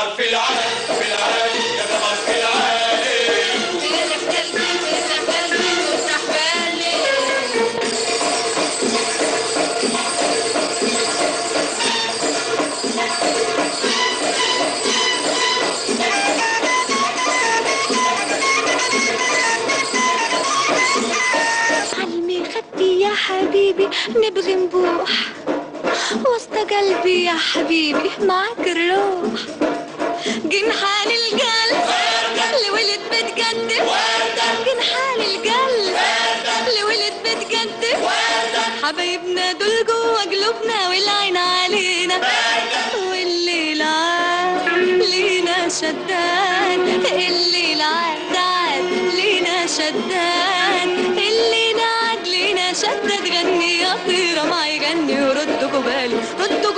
قمر في العالي في العالي يا قمر في العالي تلف قلبي تلف قلبي وارتاح بالي علمي خدي يا حبيبي نبغي نبوح وسط قلبي يا حبيبي معاك الروح جنحان القلب لولد بتقدم جنحان القلب لولد بتقدم حبايبنا دول جوا قلوبنا والعين علينا والليل عاد لينا شدان الليل عاد لينا شدان الليل عاد لينا شدان غني يا طيرة معي غني وردوا قبالي ردوا